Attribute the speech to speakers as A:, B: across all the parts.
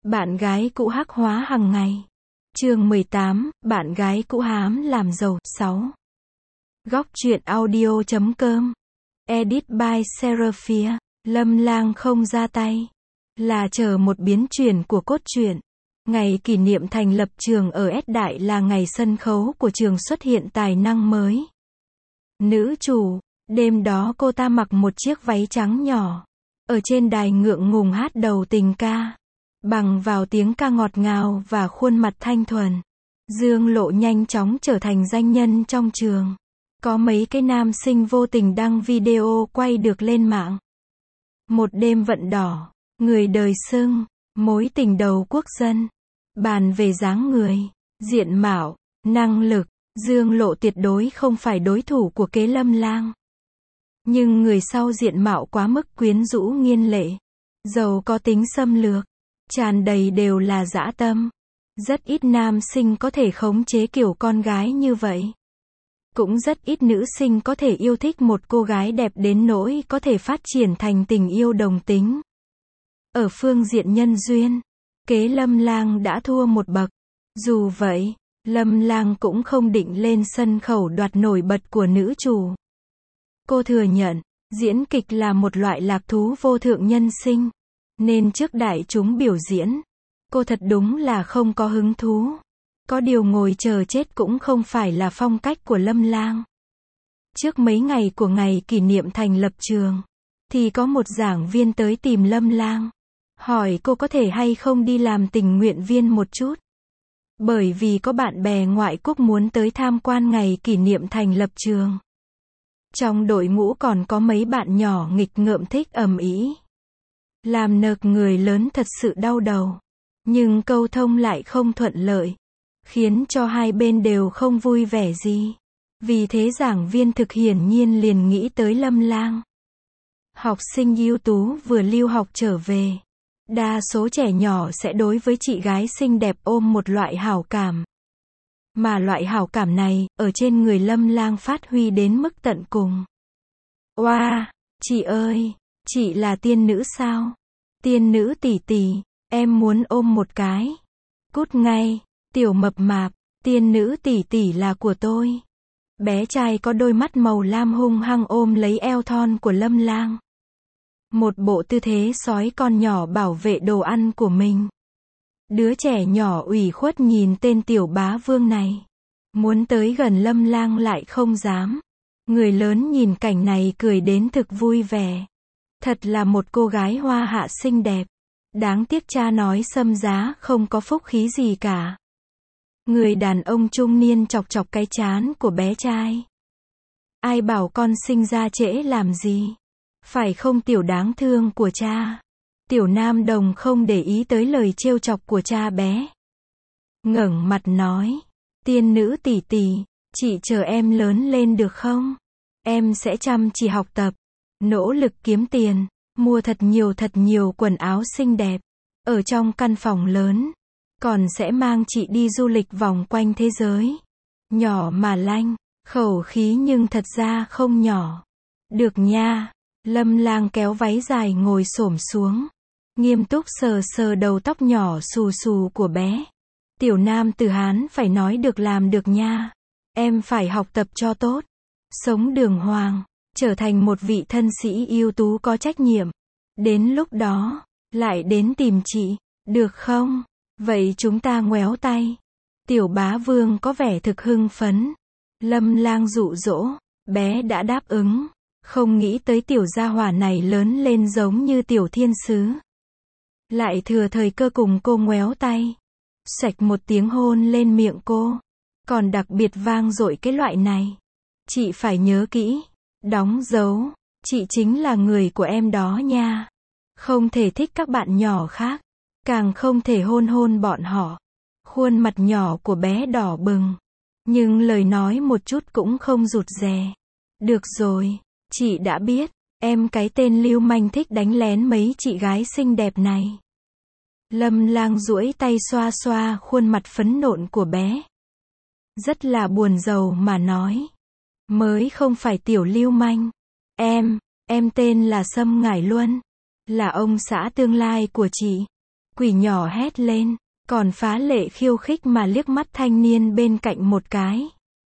A: Bạn gái cũ hắc hóa hàng ngày. Chương 18, bạn gái cũ hám làm giàu. 6. Góc truyện audio.com. Edit by Seraphia. Lâm Lang không ra tay, là chờ một biến chuyển của cốt truyện. Ngày kỷ niệm thành lập trường ở S Đại là ngày sân khấu của trường xuất hiện tài năng mới. Nữ chủ, đêm đó cô ta mặc một chiếc váy trắng nhỏ, ở trên đài ngượng ngùng hát đầu tình ca. Bằng vào tiếng ca ngọt ngào và khuôn mặt thanh thuần, Dương Lộ nhanh chóng trở thành danh nhân trong trường. Có mấy cái nam sinh vô tình đăng video quay được lên mạng. Một đêm vận đỏ, người đời xưng, mối tình đầu quốc dân. Bàn về dáng người, diện mạo, năng lực, Dương Lộ tuyệt đối không phải đối thủ của kế Lâm Lang. Nhưng người sau diện mạo quá mức quyến rũ nghiên lệ, giàu có tính xâm lược, tràn đầy đều là dã tâm. Rất ít nam sinh có thể khống chế kiểu con gái như vậy. Cũng rất ít nữ sinh có thể yêu thích một cô gái đẹp đến nỗi có thể phát triển thành tình yêu đồng tính. Ở phương diện nhân duyên, kế Lâm Lang đã thua một bậc. Dù vậy, Lâm Lang cũng không định lên sân khấu đoạt nổi bật của nữ chủ. Cô thừa nhận, diễn kịch là một loại lạc thú vô thượng nhân sinh, nên trước đại chúng biểu diễn, cô thật đúng là không có hứng thú. Có điều ngồi chờ chết cũng không phải là phong cách của Lâm Lang. Trước mấy ngày của ngày kỷ niệm thành lập trường, thì có một giảng viên tới tìm Lâm Lang, hỏi cô có thể hay không đi làm tình nguyện viên một chút. Bởi vì có bạn bè ngoại quốc muốn tới tham quan ngày kỷ niệm thành lập trường. Trong đội ngũ còn có mấy bạn nhỏ nghịch ngợm thích ầm ĩ, làm nực người lớn thật sự đau đầu. Nhưng câu thông lại không thuận lợi, khiến cho hai bên đều không vui vẻ gì. Vì thế giảng viên thực hiển nhiên liền nghĩ tới Lâm Lang. Học sinh ưu tú vừa lưu học trở về, đa số trẻ nhỏ sẽ đối với chị gái xinh đẹp ôm một loại hảo cảm. Mà loại hảo cảm này, ở trên người Lâm Lang phát huy đến mức tận cùng. Oa, chị ơi, chị là tiên nữ sao? Tiên nữ tỷ tỷ, em muốn ôm một cái. Cút ngay, tiểu mập mạp, tiên nữ tỷ tỷ là của tôi. Bé trai có đôi mắt màu lam hung hăng ôm lấy eo thon của Lâm Lang. Một bộ tư thế sói con nhỏ bảo vệ đồ ăn của mình. Đứa trẻ nhỏ ủy khuất nhìn tên tiểu bá vương này, muốn tới gần Lâm Lang lại không dám. Người lớn nhìn cảnh này cười đến thực vui vẻ. Thật là một cô gái hoa hạ xinh đẹp. Đáng tiếc cha nói xâm giá không có phúc khí gì cả. Người đàn ông trung niên chọc chọc cái trán của bé trai. Ai bảo con sinh ra trễ làm gì? Phải không tiểu đáng thương của cha? Tiểu nam đồng không để ý tới lời trêu chọc của cha bé. Ngẩng mặt nói, tiên nữ tỷ tỷ, chị chờ em lớn lên được không? Em sẽ chăm chỉ học tập, nỗ lực kiếm tiền, mua thật nhiều quần áo xinh đẹp, ở trong căn phòng lớn, còn sẽ mang chị đi du lịch vòng quanh thế giới. Nhỏ mà lanh, khẩu khí nhưng thật ra không nhỏ. Được nha. Lâm Lang kéo váy dài ngồi xổm xuống, nghiêm túc sờ sờ đầu tóc nhỏ xù xù của bé. Tiểu nam tử Hán phải nói được làm được nha. Em phải học tập cho tốt, sống đường hoàng, trở thành một vị thân sĩ ưu tú có trách nhiệm. Đến lúc đó, lại đến tìm chị, được không? Vậy chúng ta ngoéo tay. Tiểu bá vương có vẻ thực hưng phấn. Lâm Lang dụ dỗ, bé đã đáp ứng. Không nghĩ tới tiểu gia hỏa này lớn lên giống như tiểu thiên sứ. Lại thừa thời cơ cùng cô ngoéo tay. Xoạch một tiếng hôn lên miệng cô. Còn đặc biệt vang dội cái loại này. Chị phải nhớ kỹ. Đóng dấu. Chị chính là người của em đó nha. Không thể thích các bạn nhỏ khác. Càng không thể hôn bọn họ. Khuôn mặt nhỏ của bé đỏ bừng. Nhưng lời nói một chút cũng không rụt rè. Được rồi. Chị đã biết, em cái tên lưu manh thích đánh lén mấy chị gái xinh đẹp này. Lâm Lang duỗi tay xoa xoa khuôn mặt phấn nộn của bé. Rất là buồn rầu mà nói. Mới không phải tiểu lưu manh. Em tên là Sâm Ngải Luân. Là ông xã tương lai của chị. Quỷ nhỏ hét lên, còn phá lệ khiêu khích mà liếc mắt thanh niên bên cạnh một cái.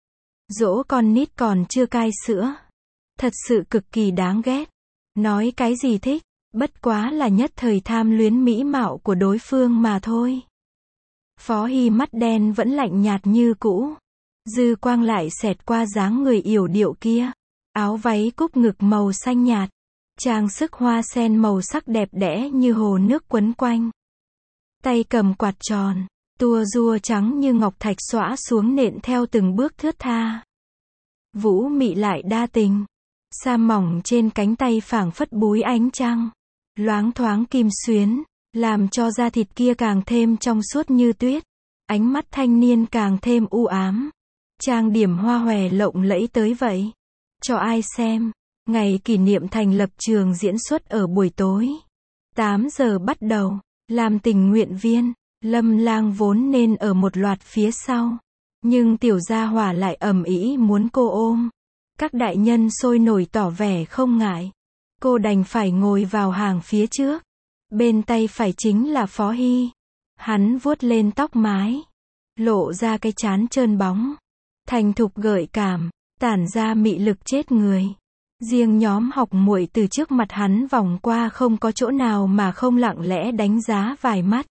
A: Dỗ con nít còn chưa cai sữa. Thật sự cực kỳ đáng ghét. Nói cái gì thích, bất quá là nhất thời tham luyến mỹ mạo của đối phương mà thôi. Phó Hy mắt đen vẫn lạnh nhạt như cũ. Dư quang lại xẹt qua dáng người yểu điệu kia. Áo váy cúc ngực màu xanh nhạt. Trang sức hoa sen màu sắc đẹp đẽ như hồ nước quấn quanh. Tay cầm quạt tròn, tua rua trắng như ngọc thạch xõa xuống nện theo từng bước thướt tha. Vũ mị lại đa tình. Sa mỏng trên cánh tay phảng phất búi ánh trăng. Loáng thoáng kim xuyến, làm cho da thịt kia càng thêm trong suốt như tuyết. Ánh mắt thanh niên càng thêm u ám. Trang điểm hoa hòe lộng lẫy tới vậy. Cho ai xem. Ngày kỷ niệm thành lập trường diễn xuất ở buổi tối. 8 giờ bắt đầu. Làm tình nguyện viên, Lâm Lang vốn nên ở một loạt phía sau. Nhưng tiểu gia hỏa lại ầm ĩ muốn cô ôm. Các đại nhân sôi nổi tỏ vẻ không ngại. Cô đành phải ngồi vào hàng phía trước. Bên tay phải chính là Phó Hy. Hắn vuốt lên tóc mái. Lộ ra cái trán trơn bóng. Thành thục gợi cảm, tản ra mị lực chết người. Riêng nhóm học muội từ trước mặt hắn vòng qua không có chỗ nào mà không lặng lẽ đánh giá vài mắt.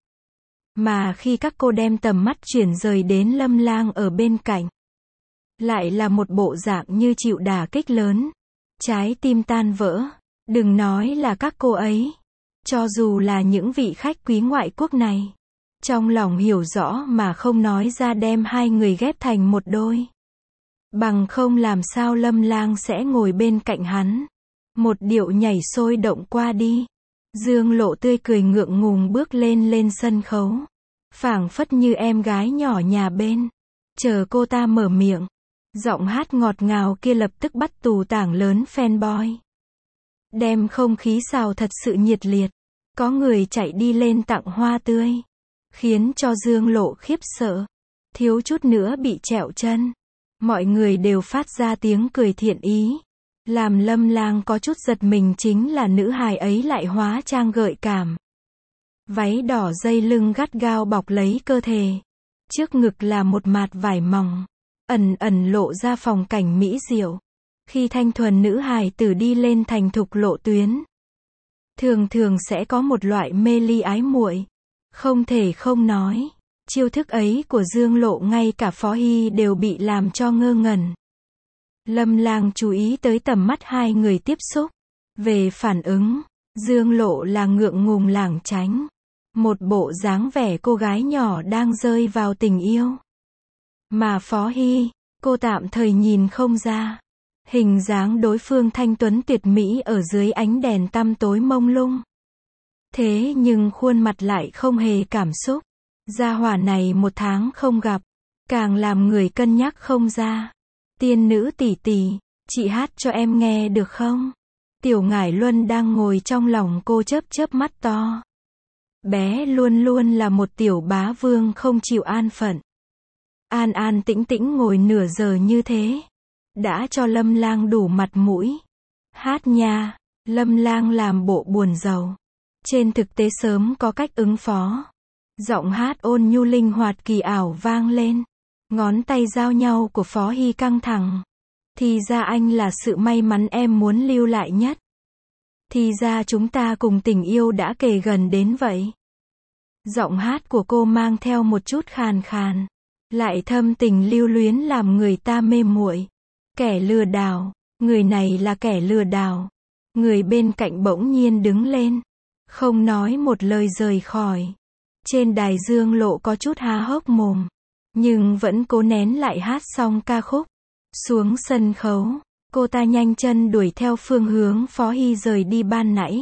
A: Mà khi các cô đem tầm mắt chuyển rời đến Lâm Lang ở bên cạnh, lại là một bộ dạng như chịu đả kích lớn. Trái tim tan vỡ. Đừng nói là các cô ấy. Cho dù là những vị khách quý ngoại quốc này. Trong lòng hiểu rõ mà không nói ra đem hai người ghép thành một đôi. Bằng không làm sao Lâm Lang sẽ ngồi bên cạnh hắn. Một điệu nhảy sôi động qua đi. Dương Lộ tươi cười ngượng ngùng bước lên sân khấu. Phảng phất như em gái nhỏ nhà bên. Chờ cô ta mở miệng. Giọng hát ngọt ngào kia lập tức bắt tù tảng lớn fanboy. Đem không khí xào thật sự nhiệt liệt. Có người chạy đi lên tặng hoa tươi. Khiến cho Dương Lộ khiếp sợ. Thiếu chút nữa bị trẹo chân. Mọi người đều phát ra tiếng cười thiện ý. Làm Lâm Lang có chút giật mình chính là nữ hài ấy lại hóa trang gợi cảm. Váy đỏ dây lưng gắt gao bọc lấy cơ thể. Trước ngực là một mạt vải mỏng. Ẩn ẩn lộ ra phong cảnh mỹ diệu. Khi thanh thuần nữ hài tử đi lên thành thục lộ tuyến. Thường thường sẽ có một loại mê ly ái muội. Không thể không nói. Chiêu thức ấy của Dương Lộ ngay cả Phó Hy đều bị làm cho ngơ ngẩn. Lâm Lang chú ý tới tầm mắt hai người tiếp xúc. Về phản ứng, Dương Lộ là ngượng ngùng lảng tránh. Một bộ dáng vẻ cô gái nhỏ đang rơi vào tình yêu. Mà Phó Hy, cô tạm thời nhìn không ra. Hình dáng đối phương thanh tuấn tuyệt mỹ ở dưới ánh đèn tăm tối mông lung. Thế nhưng khuôn mặt lại không hề cảm xúc. Gia hỏa này một tháng không gặp, càng làm người cân nhắc không ra. Tiên nữ tỷ tỷ, chị hát cho em nghe được không? Tiểu Ngải Luân đang ngồi trong lòng cô chớp chớp mắt to. Bé luôn luôn là một tiểu bá vương không chịu an phận. An an tĩnh tĩnh ngồi nửa giờ như thế. Đã cho Lâm Lang đủ mặt mũi. Hát nha, Lâm Lang làm bộ buồn rầu. Trên thực tế sớm có cách ứng phó. Giọng hát ôn nhu linh hoạt kỳ ảo vang lên. Ngón tay giao nhau của Phó Hy căng thẳng. Thì ra anh là sự may mắn em muốn lưu lại nhất. Thì ra chúng ta cùng tình yêu đã kề gần đến vậy. Giọng hát của cô mang theo một chút khàn khàn. Lại thâm tình lưu luyến làm người ta mê muội. Kẻ lừa đảo. Người này là kẻ lừa đảo. Người bên cạnh bỗng nhiên đứng lên. Không nói một lời rời khỏi. Trên đài Dương Lộ có chút há hốc mồm. Nhưng vẫn cố nén lại hát xong ca khúc. Xuống sân khấu. Cô ta nhanh chân đuổi theo phương hướng Phó Hy rời đi ban nãy.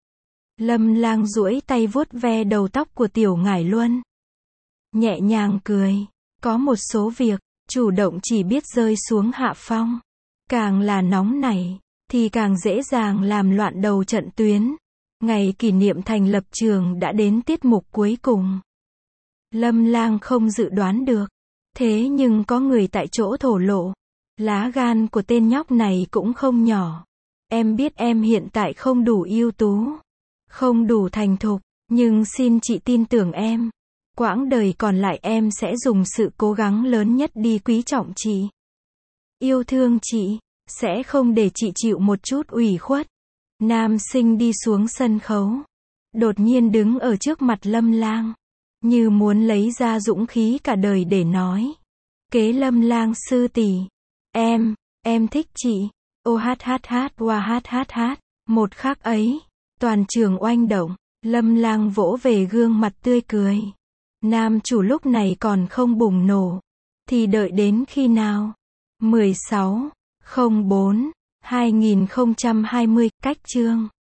A: Lâm Lang duỗi tay vuốt ve đầu tóc của Tiểu Ngải Luân. Nhẹ nhàng cười. Có một số việc, chủ động chỉ biết rơi xuống hạ phong. Càng là nóng nảy, thì càng dễ dàng làm loạn đầu trận tuyến. Ngày kỷ niệm thành lập trường đã đến tiết mục cuối cùng. Lâm Lang không dự đoán được. Thế nhưng có người tại chỗ thổ lộ. Lá gan của tên nhóc này cũng không nhỏ. Em biết em hiện tại không đủ ưu tú. Không đủ thành thục. Nhưng xin chị tin tưởng em. Quãng đời còn lại em sẽ dùng sự cố gắng lớn nhất đi quý trọng chị. Yêu thương chị. Sẽ không để chị chịu một chút ủy khuất. Nam sinh đi xuống sân khấu. Đột nhiên đứng ở trước mặt Lâm Lang. Như muốn lấy ra dũng khí cả đời để nói. Kế Lâm Lang sư tỷ. Em thích chị. Ô hát hát hát oa hát hát hát. Một khắc ấy, toàn trường oanh động. Lâm Lang vỗ về gương mặt tươi cười. Nam chủ lúc này còn không bùng nổ. Thì đợi đến khi nào? 16/04/2020, cách chương